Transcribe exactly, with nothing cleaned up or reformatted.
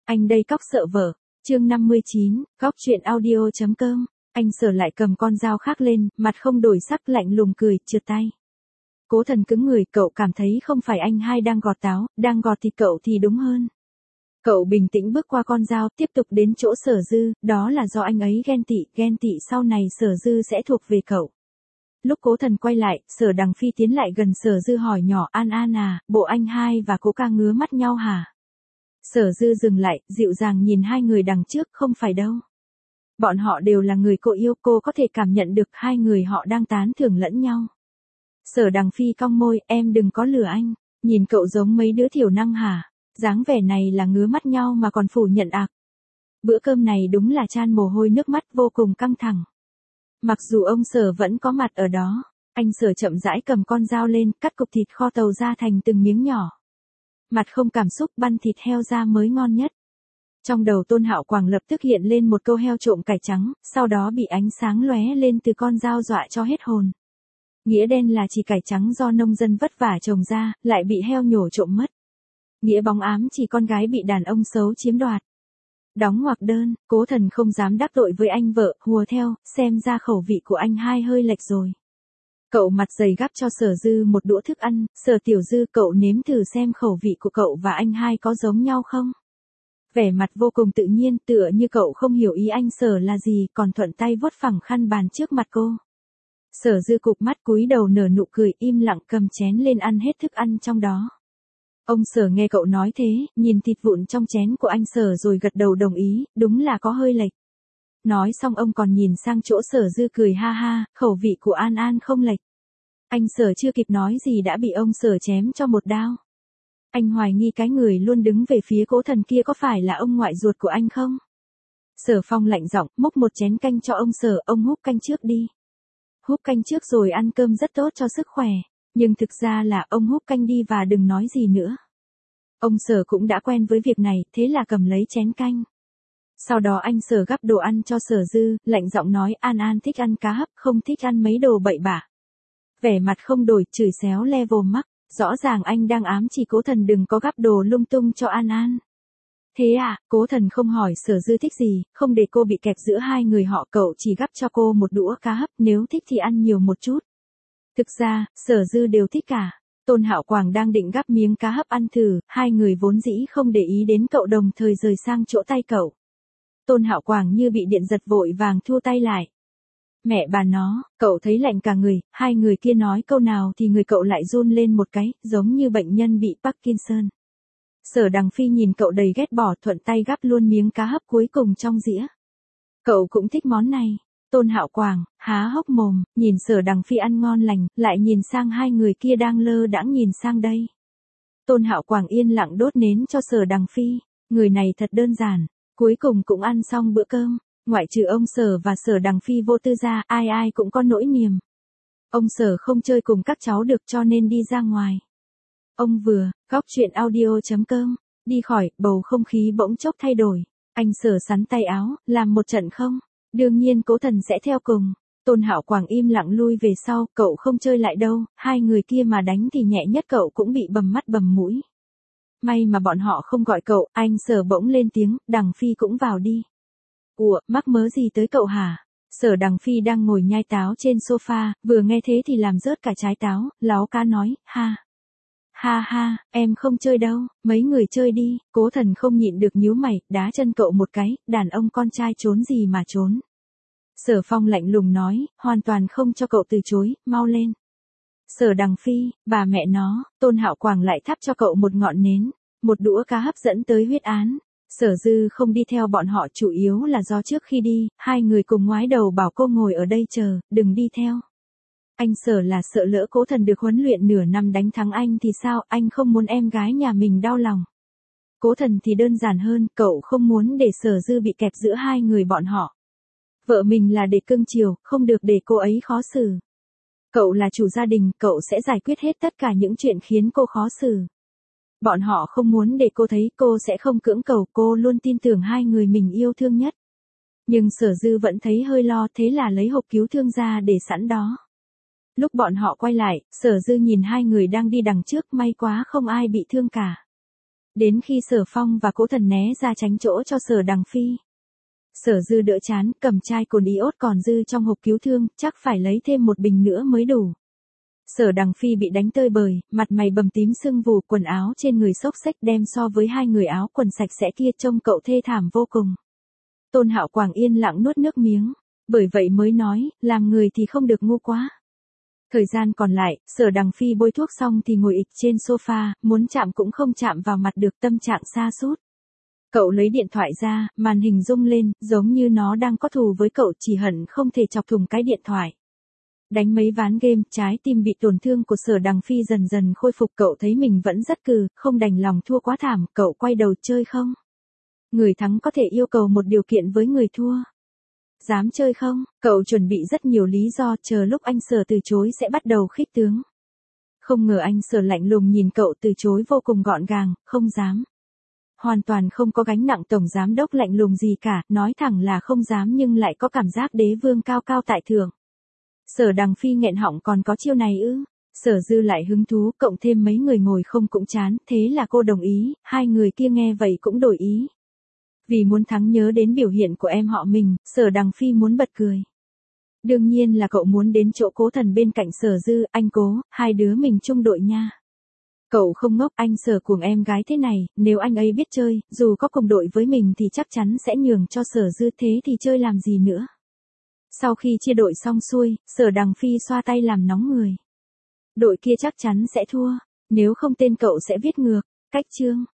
Anh đây cóc sợ vợ. Chương năm mươi chín, góc chuyện audio chấm com. Anh Sở lại cầm con dao khác lên, mặt không đổi sắc, lạnh lùng cười, trượt tay. Cố Thần cứng người, cậu cảm thấy không phải anh hai đang gọt táo, đang gọt thịt cậu thì đúng hơn. Cậu bình tĩnh bước qua con dao, tiếp tục đến chỗ Sở Dư, đó là do anh ấy ghen tị, ghen tị sau này Sở Dư sẽ thuộc về cậu. Lúc Cố Thần quay lại, Sở Đằng Phi tiến lại gần Sở Dư hỏi nhỏ, An An à, bộ anh hai và Cố ca ngứa mắt nhau hả? Sở Dư dừng lại, dịu dàng nhìn hai người đằng trước, không phải đâu. Bọn họ đều là người cô yêu, cô có thể cảm nhận được hai người họ đang tán thưởng lẫn nhau. Sở Đằng Phi cong môi, em đừng có lừa anh, nhìn cậu giống mấy đứa thiểu năng hả? Dáng vẻ này là ngứa mắt nhau mà còn phủ nhận ạc. Bữa cơm này đúng là chan mồ hôi nước mắt, vô cùng căng thẳng. Mặc dù ông Sở vẫn có mặt ở đó, anh Sở chậm rãi cầm con dao lên, cắt cục thịt kho tàu ra thành từng miếng nhỏ. Mặt không cảm xúc, băm thịt heo ra mới ngon nhất. Trong đầu Tôn Hạo Quảng lập tức hiện lên một câu heo trộm cải trắng, sau đó bị ánh sáng lóe lên từ con dao dọa cho hết hồn. Nghĩa đen là chỉ cải trắng do nông dân vất vả trồng ra, lại bị heo nhổ trộm mất. Nghĩa bóng ám chỉ con gái bị đàn ông xấu chiếm đoạt. Đóng ngoặc đơn, Cố Thần không dám đắc tội với anh vợ, hùa theo, xem ra khẩu vị của anh hai hơi lệch rồi. Cậu mặt dày gắp cho Sở Dư một đũa thức ăn, Sở Tiểu Dư, cậu nếm thử xem khẩu vị của cậu và anh hai có giống nhau không? Vẻ mặt vô cùng tự nhiên, tựa như cậu không hiểu ý anh Sở là gì, còn thuận tay vuốt phẳng khăn bàn trước mặt cô. Sở Dư cụp mắt cúi đầu nở nụ cười, im lặng cầm chén lên ăn hết thức ăn trong đó. Ông Sở nghe cậu nói thế, nhìn thịt vụn trong chén của anh Sở rồi gật đầu đồng ý, đúng là có hơi lệch. Nói xong ông còn nhìn sang chỗ Sở Dư cười ha ha, khẩu vị của An An không lệch. Anh Sở chưa kịp nói gì đã bị ông Sở chém cho một đao. Anh hoài nghi cái người luôn đứng về phía Cố Thần kia có phải là ông ngoại ruột của anh không? Sở Phong lạnh giọng, múc một chén canh cho ông Sở, ông húp canh trước đi. Húp canh trước rồi ăn cơm rất tốt cho sức khỏe, nhưng thực ra là ông húp canh đi và đừng nói gì nữa. Ông Sở cũng đã quen với việc này, thế là cầm lấy chén canh. Sau đó anh Sở gắp đồ ăn cho Sở Dư, lạnh giọng nói, An An thích ăn cá hấp, không thích ăn mấy đồ bậy bạ. Vẻ mặt không đổi, chửi xéo level mắc, rõ ràng anh đang ám chỉ Cố Thần đừng có gắp đồ lung tung cho An An. Thế à, Cố Thần không hỏi Sở Dư thích gì, không để cô bị kẹp giữa hai người họ, cậu chỉ gắp cho cô một đũa cá hấp, nếu thích thì ăn nhiều một chút. Thực ra, Sở Dư đều thích cả. Tôn Hạo Quảng đang định gắp miếng cá hấp ăn thử, hai người vốn dĩ không để ý đến cậu đồng thời rời sang chỗ tay cậu. Tôn Hạo Quảng như bị điện giật vội vàng thua tay lại. Mẹ bà nó, cậu thấy lạnh cả người, hai người kia nói câu nào thì người cậu lại run lên một cái, giống như bệnh nhân bị Parkinson. Sở Đằng Phi nhìn cậu đầy ghét bỏ, thuận tay gắp luôn miếng cá hấp cuối cùng trong dĩa. Cậu cũng thích món này. Tôn Hạo Quảng há hốc mồm, nhìn Sở Đằng Phi ăn ngon lành, lại nhìn sang hai người kia đang lơ đãng nhìn sang đây. Tôn Hạo Quảng yên lặng đốt nến cho Sở Đằng Phi, người này thật đơn giản, cuối cùng cũng ăn xong bữa cơm, ngoại trừ ông Sở và Sở Đằng Phi vô tư ra, ai ai cũng có nỗi niềm. Ông Sở không chơi cùng các cháu được cho nên đi ra ngoài. Ông vừa, góc chuyện audio chấm com, đi khỏi, bầu không khí bỗng chốc thay đổi. Anh Sở sắn tay áo, làm một trận không? Đương nhiên Cố Thần sẽ theo cùng. Tôn Hạo Quảng im lặng lui về sau, cậu không chơi lại đâu, hai người kia mà đánh thì nhẹ nhất cậu cũng bị bầm mắt bầm mũi. May mà bọn họ không gọi cậu, anh Sở bỗng lên tiếng, Đằng Phi cũng vào đi. Ủa, mắc mớ gì tới cậu hả? Sở Đằng Phi đang ngồi nhai táo trên sofa, vừa nghe thế thì làm rớt cả trái táo, láo cá nói, ha. Ha ha, em không chơi đâu, mấy người chơi đi. Cố Thần không nhịn được nhíu mày, đá chân cậu một cái, đàn ông con trai trốn gì mà trốn. Sở Phong lạnh lùng nói, hoàn toàn không cho cậu từ chối, mau lên. Sở Đằng Phi, bà mẹ nó, Tôn Hạo Quảng lại thắp cho cậu một ngọn nến, một đũa cá hấp dẫn tới huyết án. Sở Dư không đi theo bọn họ chủ yếu là do trước khi đi, hai người cùng ngoái đầu bảo cô ngồi ở đây chờ, đừng đi theo. Anh Sở là sợ lỡ Cố Thần được huấn luyện nửa năm đánh thắng anh thì sao, anh không muốn em gái nhà mình đau lòng. Cố Thần thì đơn giản hơn, cậu không muốn để Sở Dư bị kẹp giữa hai người bọn họ. Vợ mình là để cưng chiều, không được để cô ấy khó xử. Cậu là chủ gia đình, cậu sẽ giải quyết hết tất cả những chuyện khiến cô khó xử. Bọn họ không muốn để cô thấy cô sẽ không cưỡng cầu, cô luôn tin tưởng hai người mình yêu thương nhất. Nhưng Sở Dư vẫn thấy hơi lo, thế là lấy hộp cứu thương ra để sẵn đó. Lúc bọn họ quay lại, Sở Dư nhìn hai người đang đi đằng trước, may quá không ai bị thương cả. Đến khi Sở Phong và Cố Thần né ra tránh chỗ cho Sở Đằng Phi. Sở Dư đỡ chán, cầm chai cồn iốt còn dư trong hộp cứu thương, chắc phải lấy thêm một bình nữa mới đủ. Sở Đằng Phi bị đánh tơi bời, mặt mày bầm tím sưng vù, quần áo trên người xốc xếch đem so với hai người áo quần sạch sẽ kia trông cậu thê thảm vô cùng. Tôn Hạo Quảng yên lặng nuốt nước miếng, bởi vậy mới nói, làm người thì không được ngu quá. Thời gian còn lại, Sở Đằng Phi bôi thuốc xong thì ngồi ịch trên sofa, muốn chạm cũng không chạm vào mặt được, tâm trạng sa sút. Cậu lấy điện thoại ra, màn hình rung lên, giống như nó đang có thù với cậu, chỉ hận không thể chọc thủng cái điện thoại. Đánh mấy ván game, trái tim bị tổn thương của Sở Đằng Phi dần dần khôi phục, cậu thấy mình vẫn rất cừ, không đành lòng thua quá thảm, cậu quay đầu chơi không? Người thắng có thể yêu cầu một điều kiện với người thua. Dám chơi không? Cậu chuẩn bị rất nhiều lý do, chờ lúc anh Sở từ chối sẽ bắt đầu khích tướng. Không ngờ anh Sở lạnh lùng nhìn cậu, từ chối vô cùng gọn gàng, không dám. Hoàn toàn không có gánh nặng, tổng giám đốc lạnh lùng gì cả, nói thẳng là không dám nhưng lại có cảm giác đế vương cao cao tại thượng. Sở Đằng Phi nghẹn họng, còn có chiêu này ư? Sở Dư lại hứng thú, cộng thêm mấy người ngồi không cũng chán, thế là cô đồng ý, hai người kia nghe vậy cũng đổi ý. Vì muốn thắng nhớ đến biểu hiện của em họ mình, Sở Đằng Phi muốn bật cười. Đương nhiên là cậu muốn đến chỗ Cố Thần bên cạnh Sở Dư, anh Cố, hai đứa mình chung đội nha. Cậu không ngốc, anh Sở cuồng em gái thế này, nếu anh ấy biết chơi, dù có cùng đội với mình thì chắc chắn sẽ nhường cho Sở Dư, thế thì chơi làm gì nữa. Sau khi chia đội xong xuôi, Sở Đằng Phi xoa tay làm nóng người. Đội kia chắc chắn sẽ thua, nếu không tên cậu sẽ viết ngược. Cách chương